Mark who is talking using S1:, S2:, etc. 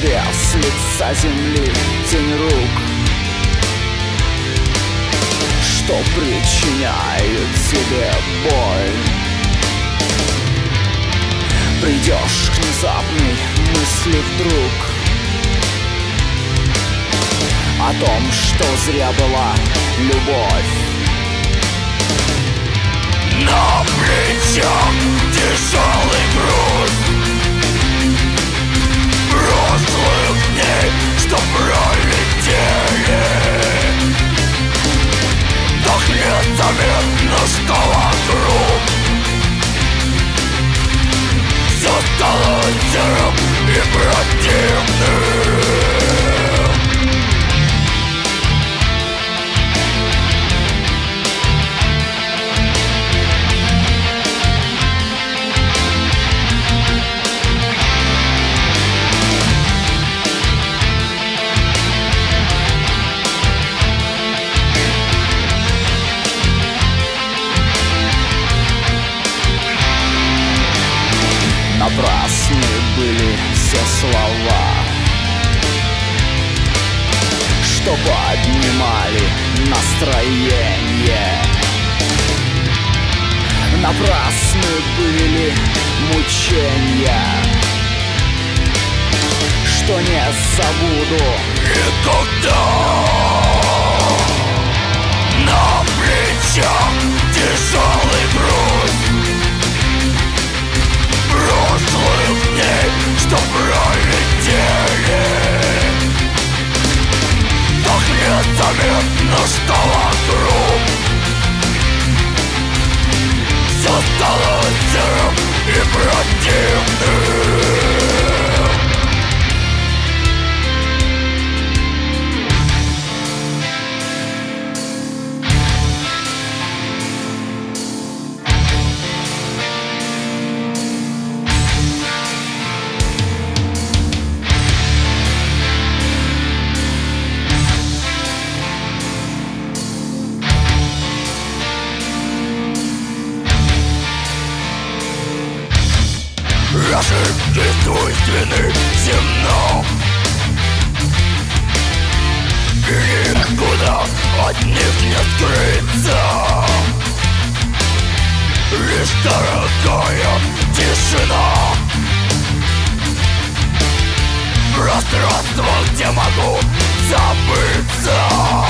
S1: Стерев с лица земли тень рук, что причиняют тебе боль. Придешь к внезапной мысли вдруг о том, что зря была любовь.
S2: На плечах тяжелый груз прошлых дней, что пролетели. Так незаметно, что вокруг все стало серым и противным.
S1: Напрасны были все слова, что поднимали настроение. Напрасны были мучения, что не забуду
S2: никогда. На плечах тяжелый груз прошлых дней, что пролетели. Так незаметно, что вокруг все стало серым и противным. Ошибки свойственны земным, и никуда от них не скрыться. Лишь дорогая тишина, пространство, где могу забыться.